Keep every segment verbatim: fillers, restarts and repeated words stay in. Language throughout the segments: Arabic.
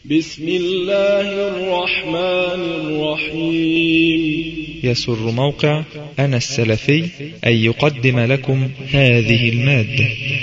بسم الله الرحمن الرحيم. يسر موقع أنا السلفي أن يقدم لكم هذه المادة.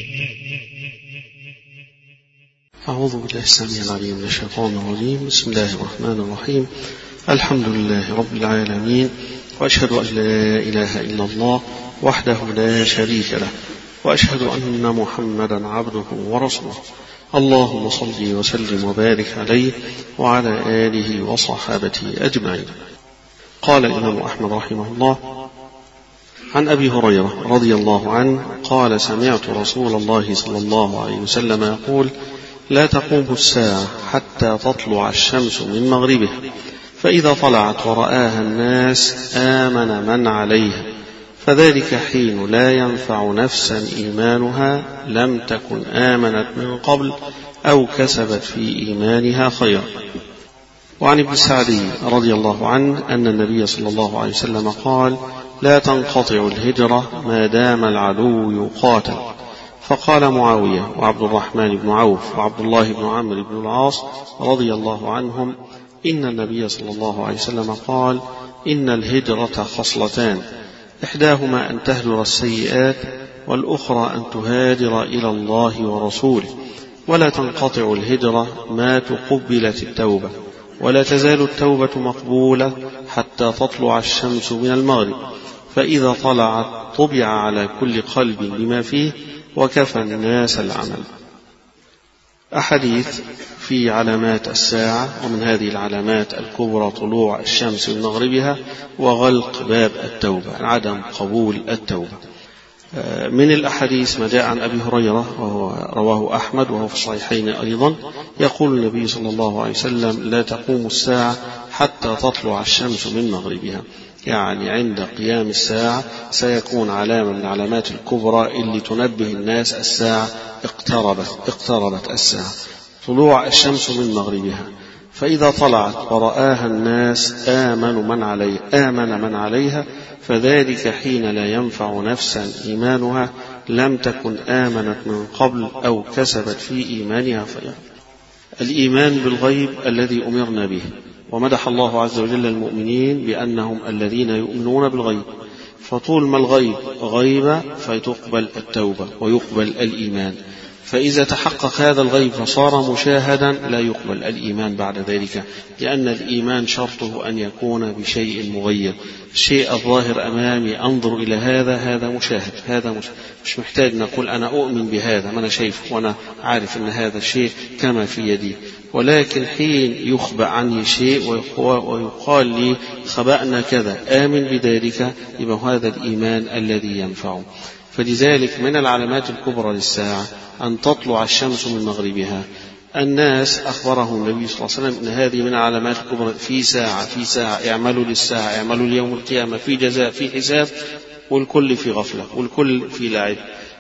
أعوذ بالله السميع العليم من الشيطان الرجيم. بسم الله الرحمن الرحيم. الحمد لله رب العالمين، وأشهد أن لا إله إلا الله وحده لا شريك له، وأشهد أن محمدا عبده ورسوله. اللهم صل وسلم وبارك عليه وعلى آله وصحابته أجمعين. قال الإمام أحمد رحمه الله عن أبي هريرة رضي الله عنه قال: سمعت رسول الله صلى الله عليه وسلم يقول: لا تقوم الساعة حتى تطلع الشمس من مغربها، فإذا طلعت ورآها الناس آمن من عليها، فذلك حين لا ينفع نفسا إيمانها لم تكن آمنت من قبل أو كسبت في إيمانها خيرا. وعن ابن سعدي رضي الله عنه أن النبي صلى الله عليه وسلم قال: لا تنقطع الهجرة ما دام العدو يقاتل. فقال معاوية وعبد الرحمن بن عوف وعبد الله بن عمرو بن العاص رضي الله عنهم: إن النبي صلى الله عليه وسلم قال: إن الهجرة خصلتان، إحداهما أن تهجر السيئات، والأخرى أن تهاجر إلى الله ورسوله. ولا تنقطع الهجرة ما تقبلت التوبة، ولا تزال التوبة مقبولة حتى تطلع الشمس من المغرب، فإذا طلعت طبع على كل قلب بما فيه وكفى الناس العمل. أحاديث في علامات الساعة، ومن هذه العلامات الكبرى طلوع الشمس من مغربها وغلق باب التوبة، عدم قبول التوبة. من الأحاديث ما جاء عن أبي هريرة وهو رواه أحمد وهو في الصحيحين أيضا، يقول النبي صلى الله عليه وسلم: لا تقوم الساعة حتى تطلع الشمس من مغربها، يعني عند قيام الساعة سيكون علامة من العلامات الكبرى اللي تنبه الناس الساعة اقتربت اقتربت الساعة، طلوع الشمس من مغربها. فإذا طلعت ورآها الناس آمن من عليها آمن من عليها فذلك حين لا ينفع نفسا إيمانها لم تكن آمنت من قبل أو كسبت في إيمانها خيرا. الإيمان بالغيب الذي أمرنا به، ومدح الله عز وجل المؤمنين بأنهم الذين يؤمنون بالغيب، فطول ما الغيب غيب فتقبل التوبة ويقبل الإيمان. فإذا تحقق هذا الغيب فصار مشاهدا لا يقبل الإيمان بعد ذلك، لأن الإيمان شرطه أن يكون بشيء مغير. الشيء الظاهر أمامي أنظر إلى هذا، هذا مشاهد، هذا مش, مش محتاج نقول أنا أؤمن بهذا، ما أنا شايف وأنا عارف أن هذا الشيء كما في يدي. ولكن حين يخبأ عني شيء ويقال لي خبأنا كذا آمن بذلك، يبقى هذا الإيمان الذي ينفع. فلذلك من العلامات الكبرى للساعة أن تطلع الشمس من مغربها. الناس أخبرهم النبي صلى الله عليه وسلم أن هذه من علامات الكبرى، في ساعة في ساعة اعملوا للساعة، اعملوا ليوم القيامة، في جزاء، في حساب، والكل في غفلة والكل في لعب.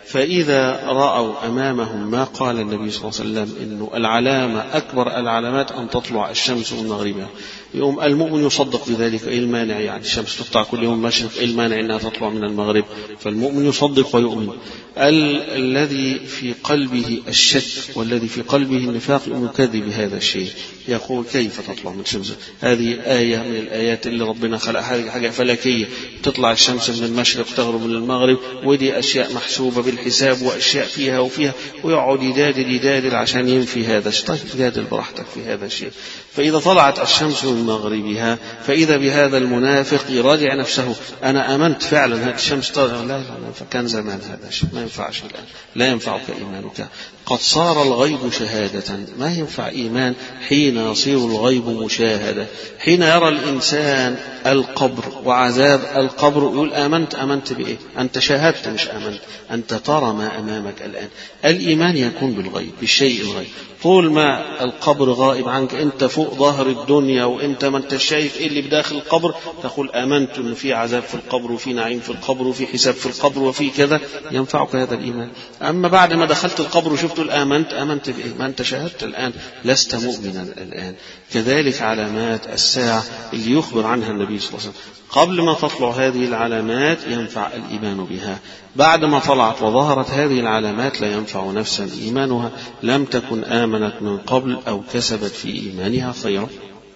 فإذا رأوا أمامهم ما قال النبي صلى الله عليه وسلم إنه العلامة أكبر العلامات أن تطلع الشمس من مغربها، يوم المؤمن يصدق بذلك. إيه المانع؟ يعني الشمس تطلع كل يوم مشرق، إيه المانع أنها تطلع من المغرب؟ فالمؤمن يصدق ويؤمن. ال- الذي في قلبه الشك والذي في قلبه النفاق يكذب بهذا الشيء، يقول كيف تطلع من الشمس؟ هذه آية من الآيات اللي ربنا خلق، هذه حاجة فلكية، تطلع الشمس من المشرق تغرب من المغرب، ودي أشياء محسوبة بالحساب وأشياء فيها وفيها، ويقعد يجادل يجادل عشان ينفي هذا الشيء. طيب جادل براحتك في هذا الشيء. فإذا طلعت الشمس من مغربها فإذا بهذا المنافق يراجع نفسه، أنا آمنت فعلا هذه الشمس طلعت، لا لا فكان زمان هذا الشيء، ما ينفعش الآن، لا ينفعك إيمانك، قد صار الغيب شهادة. ما ينفع إيمان حين يصير الغيب مشاهدة. حين يرى الإنسان القبر وعذاب القبر يقول آمنت. آمنت بإيه؟ أنت شاهدت مش آمنت، أنت ترى ما أمامك الآن. الإيمان يكون بالغيب، بالشيء الغيب. طول ما القبر غائب عنك، أنت فوق ظهر الدنيا وأنت ما أنت شايف إيه اللي بداخل القبر، تقول آمنت أن في عذاب في القبر وفي نعيم في القبر وفي حساب في القبر وفي كذا، ينفعك هذا الإيمان. أما بعد ما دخلت القبر وشفت تقول آمنت، آمنت بإيه؟ ما أنت شاهدت الآن، لست مؤمنا الآن. كذلك علامات الساعة اللي يخبر عنها النبي صلى الله عليه وسلم، قبل ما تطلع هذه العلامات ينفع الإيمان بها، بعد ما طلعت وظهرت هذه العلامات لا ينفع نفسا إيمانها لم تكن آمنت من قبل أو كسبت في إيمانها خيرا.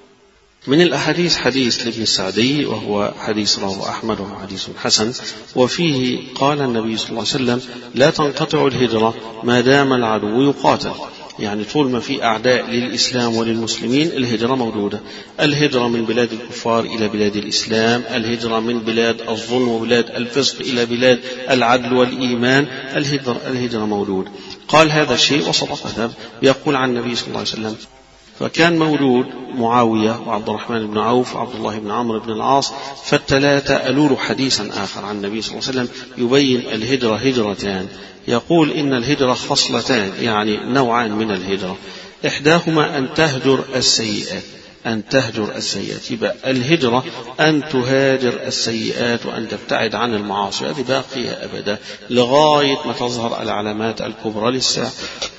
من الأحاديث حديث لابن السعدي وهو حديث رواه أحمد وهو حديث حسن، وفيه قال النبي صلى الله عليه وسلم: لا تنقطع الهجرة ما دام العدو يقاتل. يعني طول ما في أعداء للإسلام وللمسلمين الهجرة موجودة، الهجرة من بلاد الكفار إلى بلاد الإسلام، الهجرة من بلاد الظلم وبلاد الفسق إلى بلاد العدل والإيمان، الهجرة, الهجرة موجودة. قال هذا الشيء وصدق، هذا يقول عن النبي صلى الله عليه وسلم. فكان مولود معاوية وعبد الرحمن بن عوف وعبد الله بن عمرو بن العاص، فالثلاثة ألوا حديثا آخر عن النبي صلى الله عليه وسلم يبين الهجرة هجرتان، يقول إن الهجرة خصلتان، يعني نوعان من الهجرة، إحداهما أن تهجر السيئات، أن تهجر السيئات، يبقى الهجرة أن تهاجر السيئات وأن تبتعد عن المعاصي، هذه باقية أبدا لغاية ما تظهر العلامات الكبرى للساعة.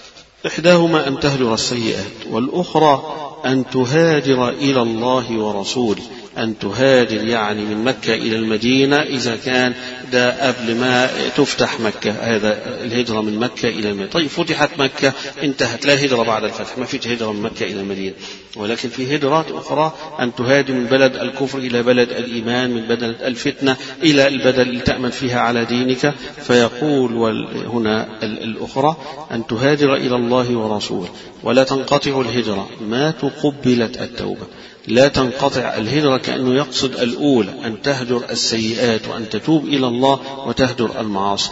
إحداهما أن تهجر السيئات، والأخرى أن تهاجر إلى الله ورسوله، أن تهاجر يعني من مكة إلى المدينة إذا كان ده قبل ما تفتح مكة، هذا الهجرة من مكة إلى المدينة. طيب فتحت مكة انتهت، لا هجرة بعد الفتح، ما فيش هجرة من مكة إلى المدينة، ولكن في هجرات أخرى أن تهاجر من بلد الكفر إلى بلد الإيمان، من بلد الفتنة إلى البلد اللي تأمن فيها على دينك. فيقول هنا الأخرى أن تهاجر إلى الله ورسوله، ولا تنقطع الهجرة ما تقبلت التوبة. لا تنقطع الهجرة كأنه يقصد الأولى أن تهجر السيئات وأن تتوب إلى الله وتهجر المعاصي.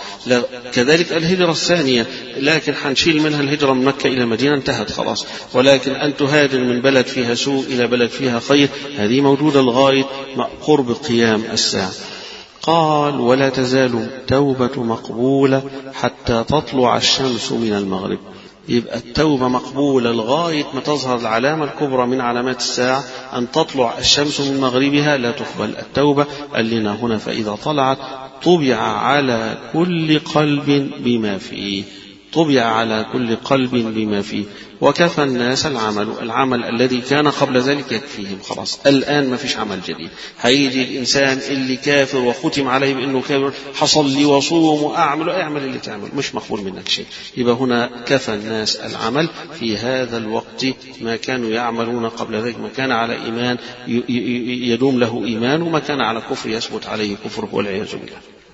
كذلك الهجرة الثانية، لكن حنشيل منها الهجرة من مكة إلى المدينة انتهت خلاص، ولكن أن تهاجر من بلد فيها سوء إلى بلد فيها خير، هذه موجودة لغاية قرب قيام الساعة. قال: ولا تزال توبة مقبولة حتى تطلع الشمس من المغرب. يبقى التوبة مقبولة لغاية ما تظهر العلامة الكبرى من علامات الساعة، أن تطلع الشمس من مغربها لا تقبل التوبة. قال لنا هنا: فإذا طلعت طبع على كل قلب بما فيه، طبع على كل قلب بما فيه، وكفى الناس العمل، العمل الذي كان قبل ذلك يكفيهم خلاص، الآن ما فيش عمل جديد. هيجي الإنسان اللي كافر وختم عليه بأنه كافر، حصل لي وصوم وأعمل، اعمل اللي تعمل، مش مقبول منك شيء. يبقى هنا كفى الناس العمل في هذا الوقت، ما كانوا يعملون قبل ذلك، ما كان على إيمان يدوم له إيمان، وما كان على كفر يثبت عليه كفره والعياذ بالله.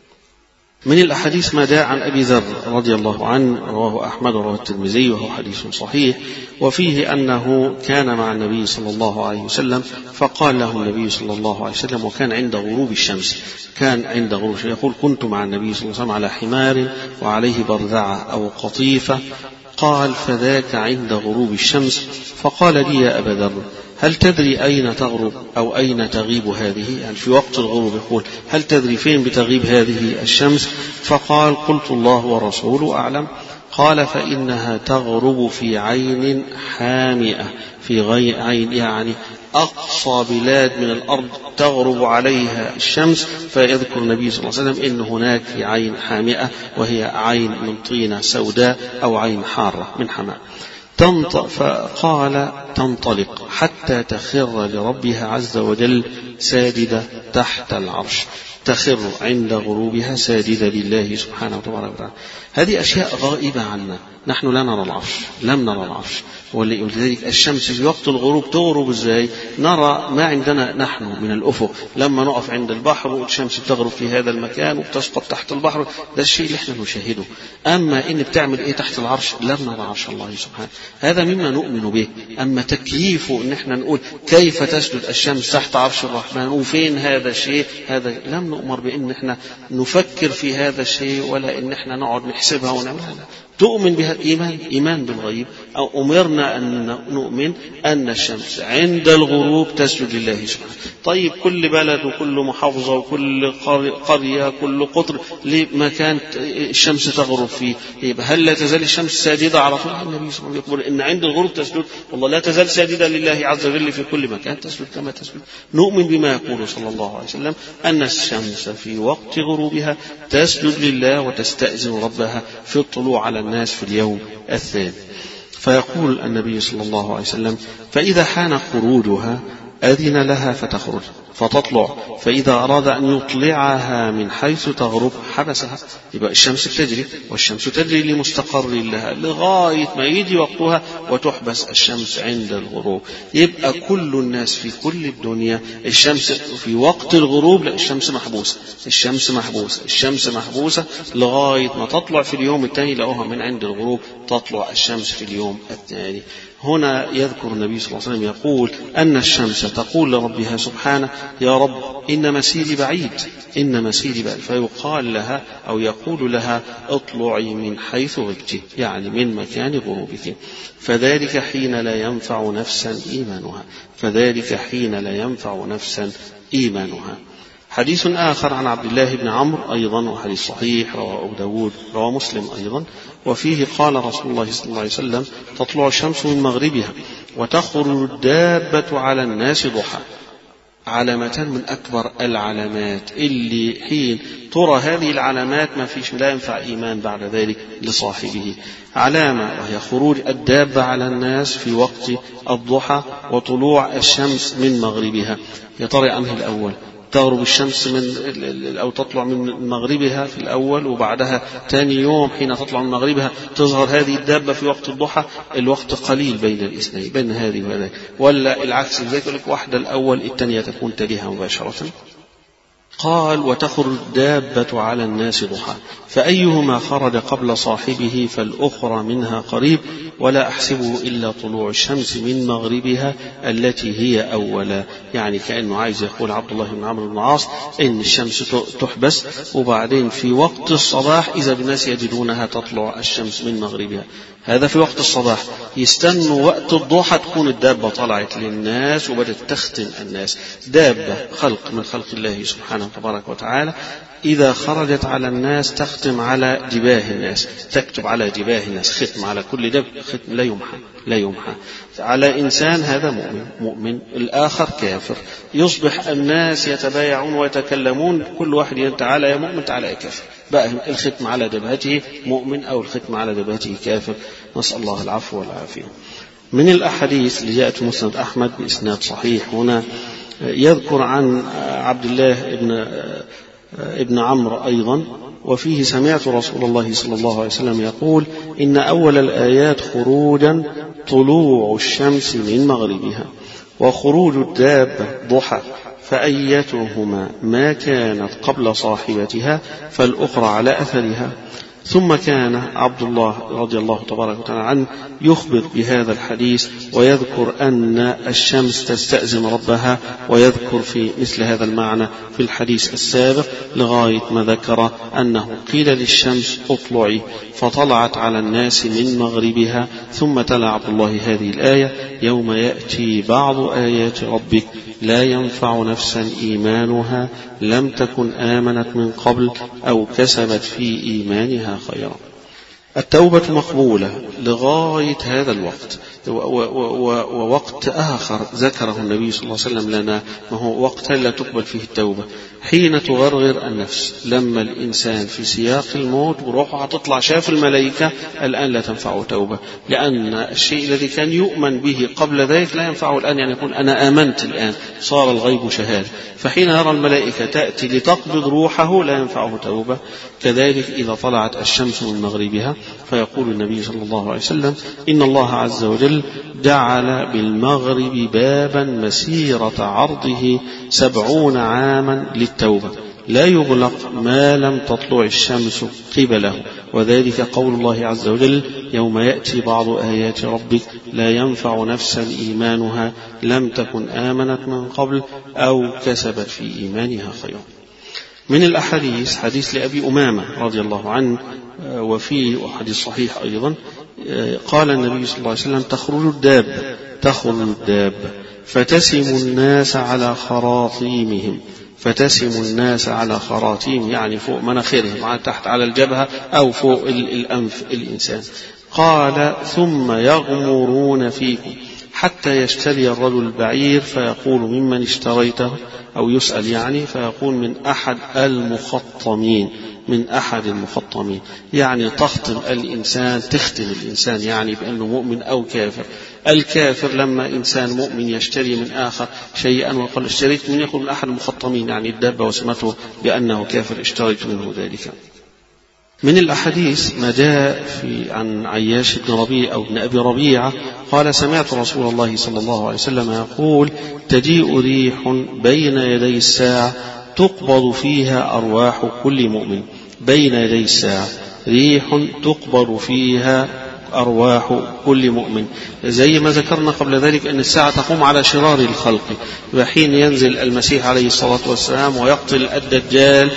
من الأحاديث ما جاء عن أبي ذر رضي الله عنه، رواه أحمد ورواه الترمذي وهو حديث صحيح، وفيه أنه كان مع النبي صلى الله عليه وسلم، فقال له النبي صلى الله عليه وسلم، وكان عند غروب الشمس، كان عند غروب الشمس، يقول: كنت مع النبي صلى الله عليه وسلم على حمار وعليه برذعة أو قطيفة. قال: فذاك عند غروب الشمس. فقال لي: يا أبا ذر، هل تدري أين تغرب أو أين تغيب هذه؟ يعني في وقت الغروب يقول: هل تدري فين بتغيب هذه الشمس؟ فقال: قلت: الله ورسوله أعلم. قال: فإنها تغرب في عين حامئة، في غير عين يعني أقصى بلاد من الأرض تغرب عليها الشمس. فيذكر النبي صلى الله عليه وسلم إن هناك في عين حامئة، وهي عين من طينة سوداء أو عين حارة من حماء. فقال: تنطلق حتى تخر لربها عز وجل ساجدة تحت العرش، تخر عند غروبها ساجدة لله سبحانه وتعالى. هذه أشياء غائبة عنا، نحن لا نرى العرش، لم نرى العرش، ولذلك الشمس في وقت الغروب تغرب ازاي؟ نرى ما عندنا نحن من الأفق، لما نقف عند البحر والشمس تغرب في هذا المكان وتسقط تحت البحر، ده الشيء اللي احنا نشاهده. أما إن بتعمل إيه تحت العرش، لم نرى عرش الله سبحانه، هذا مما نؤمن به. أما تكييفه إن احنا نقول كيف تسجد الشمس تحت عرش الرحمن وفين هذا الشيء، هذا لم نؤمر بإن احنا نفكر في هذا الشيء، ولا إن احنا نقعد نحسبها ونعملها. تؤمن بها الإيمان، إيمان بالغيب، أو أمرنا أن نؤمن أن الشمس عند الغروب تسجد لله سبحانه. طيب كل بلد وكل محافظة وكل قرية كل قطر لمكان الشمس تغرب فيه، يبقى هل لا تزال الشمس ساجدة على طول؟ النبي صلى الله عليه وسلم يقول إن عند الغروب تسجد، والله لا تزال ساجدة لله عز وجل في كل مكان تسجد كما تسجد. نؤمن بما يقول صلى الله عليه وسلم أن الشمس في وقت غروبها تسجد لله وتستأذن ربها في الطلوع على الناس في اليوم الثاني. فيقول النبي صلى الله عليه وسلم: فإذا حان خروجها أذن لها فتخرج فتطلع، فإذا أراد أن يطلعها من حيث تغرب حبسها. يبقى الشمس بتجري، والشمس تجري لمستقر لها لغاية ما يجي وقتها وتحبس الشمس عند الغروب. يبقى كل الناس في كل الدنيا الشمس في وقت الغروب لا الشمس محبوسة، الشمس محبوسة الشمس محبوسة لغاية ما تطلع في اليوم الثاني، لقوها من عند الغروب تطلع الشمس في اليوم الثاني. هنا يذكر النبي صلى الله عليه وسلم يقول أن الشمس تقول لربها سبحانه: يا رب إن مسيري بعيد إن مسيري بعيد، فيقال لها أو يقول لها: اطلعي من حيث غبت، يعني من مكان غروبك، فذلك حين لا ينفع نفسا إيمانها فذلك حين لا ينفع نفسا إيمانها. حديث آخر عن عبد الله بن عمرو أيضا، وحديث صحيح رواه أبو داود رواه مسلم أيضا، وفيه قال رسول الله صلى الله عليه وسلم: تطلع الشمس من مغربها وتخرج الدابة على الناس ضحى. علامتان من أكبر العلامات اللي حين ترى هذه العلامات ما فيش لا ينفع إيمان بعد ذلك لصاحبه. علامة وهي خروج الدابة على الناس في وقت الضحى وطلوع الشمس من مغربها. يا ترى عنه الأول تغرب الشمس من أو تطلع من مغربها في الأول، وبعدها ثاني يوم حين تطلع من مغربها تظهر هذه الدابة في وقت الضحى. الوقت قليل بين الاثنين، بين هذه وهذه، ولا العكس ذلك واحدة الأول الثانية تكون تليها مباشرة. قال: وتخرج الدابة على الناس ضحى، فأيهما خرج قبل صاحبه فالأخرى منها قريب، ولا أحسبه إلا طلوع الشمس من مغربها التي هي أولا. يعني كأنه عايز يقول عبد الله بن عمرو بن العاص إن الشمس تحبس، وبعدين في وقت الصباح إذا الناس يجدونها تطلع الشمس من مغربها. هذا في وقت الصباح. يستنوا وقت الضحى تكون الدابة طلعت للناس وبدت تختم الناس. دابة خلق من خلق الله سبحانه تبارك وتعالى، إذا خرجت على الناس تختم على جباه الناس، تكتب على جباه الناس ختم، على كل دب ختم لا يمحى لا يمحى. على إنسان هذا مؤمن مؤمن الآخر كافر، يصبح الناس يتبايعون ويتكلمون، كل واحد يقول: تعالى يا مؤمن تعالى يا كافر، بقى الختم على جبهته مؤمن أو الختم على جبهته كافر. نسأل الله العفو والعافية. من الأحاديث اللي جاءت في مسند أحمد بإسناد صحيح هنا يذكر عن عبد الله ابن ابن عمرو أيضا، وفيه: سمعت رسول الله صلى الله عليه وسلم يقول: إن أول الآيات خروجا طلوع الشمس من مغربها، وخروج الدابة ضحى، فأيتهما ما كانت قبل صاحبتها فالأخرى على أثرها. ثم كان عبد الله رضي الله تبارك وتعالى عنه يخبر بهذا الحديث ويذكر أن الشمس تستأذن ربها، ويذكر في مثل هذا المعنى في الحديث السابق لغاية ما ذكر أنه قيل للشمس اطلعي فطلعت على الناس من مغربها. ثم تلا عبد الله هذه الآية: يوم يأتي بعض آيات ربك لا ينفع نفسا إيمانها لم تكن آمنت من قبل أو كسبت في إيمانها خيرا. التوبة مقبولة لغاية هذا الوقت. ووقت آخر ذكره النبي صلى الله عليه وسلم لنا، ما هو وقت لا تقبل فيه التوبة، حين تغرغر النفس، لما الإنسان في سياق الموت وروحه هتطلع شاف الملائكة، الآن لا تنفعه توبة، لأن الشيء الذي كان يؤمن به قبل ذلك لا ينفعه الآن. يعني يقول أنا آمنت الآن، صار الغيب شهادة، فحين يرى الملائكة تأتي لتقبض روحه لا ينفعه توبة. كذلك إذا طلعت الشمس من مغربها، فيقول النبي صلى الله عليه وسلم: إن الله عز وجل جعل بالمغرب بابا مسيرة عرضه سبعون عاما للتوبة لا يغلق ما لم تطلع الشمس قبله، وذلك قول الله عز وجل: يوم يأتي بعض آيات ربك لا ينفع نفسا إيمانها لم تكن آمنت من قبل أو كسبت في إيمانها خيرا. من الأحاديث حديث لأبي أمامة رضي الله عنه، وفيه وحديث صحيح أيضا، قال النبي صلى الله عليه وسلم تخرج الدابة تخرج الدابة فتسم الناس على خراطيمهم فتسم الناس على خراطيم يعني فوق مناخرهم على تحت على الجبهة أو فوق الأنف الإنسان. قال ثم يغمرون فيكم حتى يشتري الرجل البعير فيقول ممن اشتريته أو يسأل يعني فيقول من أحد المخطمين من أحد المخطمين يعني تخطم الإنسان تختم الإنسان يعني بأنه مؤمن أو كافر. الكافر لما إنسان مؤمن يشتري من آخر شيئا وقال اشتريت من يقول من أحد المخطمين يعني الدابة وسمته بأنه كافر اشتريت منه ذلك. من الأحاديث ما جاء في عن عياش بن ربيع أو ابن أبي ربيعة قال سمعت رسول الله صلى الله عليه وسلم يقول تجيء ريح بين يدي الساعة تقبض فيها أرواح كل مؤمن بين يدي الساعة ريح تقبض فيها أرواح كل مؤمن. زي ما ذكرنا قبل ذلك أن الساعة تقوم على شرار الخلق وحين ينزل المسيح عليه الصلاة والسلام ويقتل الدجال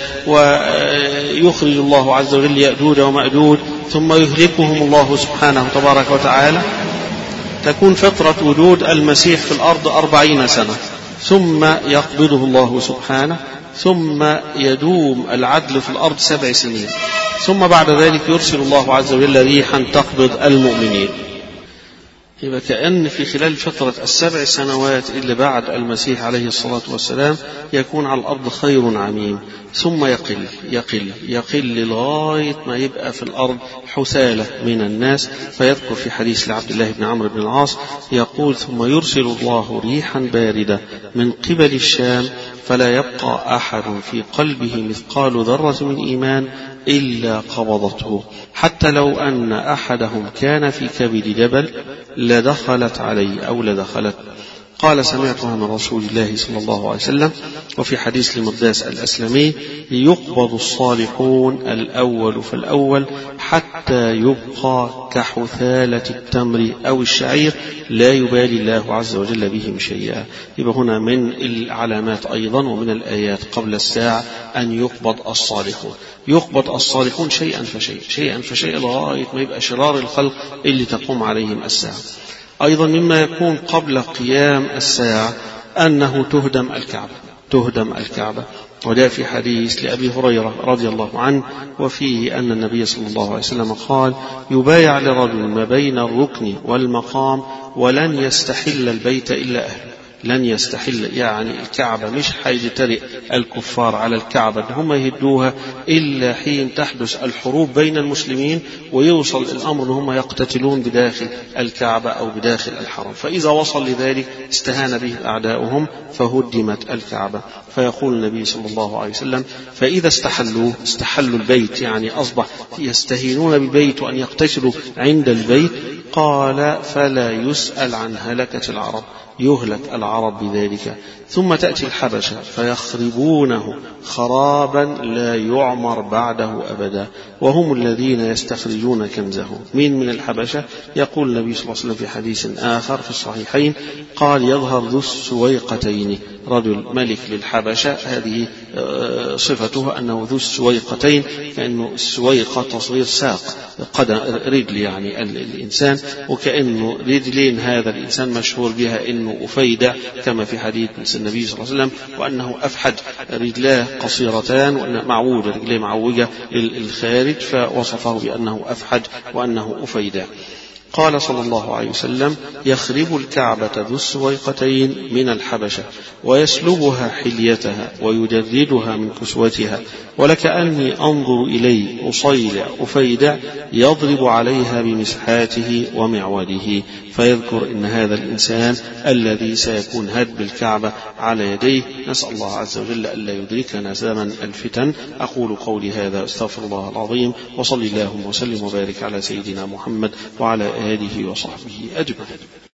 ويخرج الله عز وجل يأجوج ومأجوج ثم يهلكهم الله سبحانه تبارك وتعالى تكون فترة وجود المسيح في الأرض أربعين سنة ثم يقبضه الله سبحانه ثم يدوم العدل في الأرض سبع سنين ثم بعد ذلك يرسل الله عز وجل ريحا تقبض المؤمنين. يبقى كأن في خلال فترة السبع سنوات اللي بعد المسيح عليه الصلاة والسلام يكون على الأرض خير عميم ثم يقل يقل يقل لغاية ما يبقى في الأرض حثالة من الناس. فيذكر في حديث لعبد الله بن عمرو بن العاص يقول ثم يرسل الله ريحا باردة من قبل الشام فلا يبقى أحد في قلبه مثقال ذرة من إيمان إلا قبضته حتى لو أن أحدهم كان في كبد جبل لدخلت عليه أو لدخلت. قال سمعتها من رسول الله صلى الله عليه وسلم. وفي حديث لمرداس الأسلمي يقبض الصالحون الأول فالأول حتى يبقى كحثالة التمر أو الشعير لا يبالي الله عز وجل بهم شيئا. يبقى هنا من العلامات أيضا ومن الآيات قبل الساعة أن يقبض الصالحون يقبض الصالحون شيئا فشيء شيئا فشيء لغاية ما يبقى شرار الخلق اللي تقوم عليهم الساعة. أيضا مما يكون قبل قيام الساعة أنه تهدم الكعبة تهدم الكعبة وجاء في حديث لأبي هريرة رضي الله عنه وفيه أن النبي صلى الله عليه وسلم قال يبايع لرجل ما بين الركن والمقام ولن يستحل البيت إلا أهله لن يستحل يعني الكعبة مش حيجترئ الكفار على الكعبة هم يهدوها إلا حين تحدث الحروب بين المسلمين ويوصل الأمر أن هم يقتتلون بداخل الكعبة أو بداخل الحرم. فإذا وصل لذلك استهان به أعداؤهم فهدمت الكعبة. فيقول النبي صلى الله عليه وسلم فإذا استحلوه استحلوا البيت يعني أصبح يستهينون بالبيت وأن يقتتلوا عند البيت. قال فلا يسأل عن هلكة العرب يهلك العرب بذلك. ثم تأتي الحبشة فيخربونه خرابا لا يعمر بعده أبدا وهم الذين يستخرجون كنزه. من من الحبشة يقول النبي صلى الله عليه وسلم في حديث آخر في الصحيحين قال يظهر ذو السويقتين رجل ملك للحبشة هذه صفته أنه ذو السويقتين كأنه السويقة تصغير ساق قدم رجل يعني الإنسان وكأنه رجلين هذا الإنسان مشهور بها أنه أفيدع كما في حديث النبي صلى الله عليه وسلم وأنه أفحج رجلاه قصيرتان وأنه معوجة رجليه معوجة للخارج فوصفه بأنه أفحج وأنه أفيدع. قال صلى الله عليه وسلم يخرب الكعبة ذو السويقتين من الحبشة ويسلبها حليتها ويجردها من كسوتها ولكأني أنظر إليه أصيلع أفيدع يضرب عليها بمسحاته ومعوده. فيذكر إن هذا الإنسان الذي سيكون هد بالكعبة على يديه نسأل الله عز وجل ألا يدركنا زمن الفتن. أقول قولي هذا أستغفر الله العظيم وصلي اللهم وسلم وبارك على سيدنا محمد وعلى آله وصحبه أجمعين.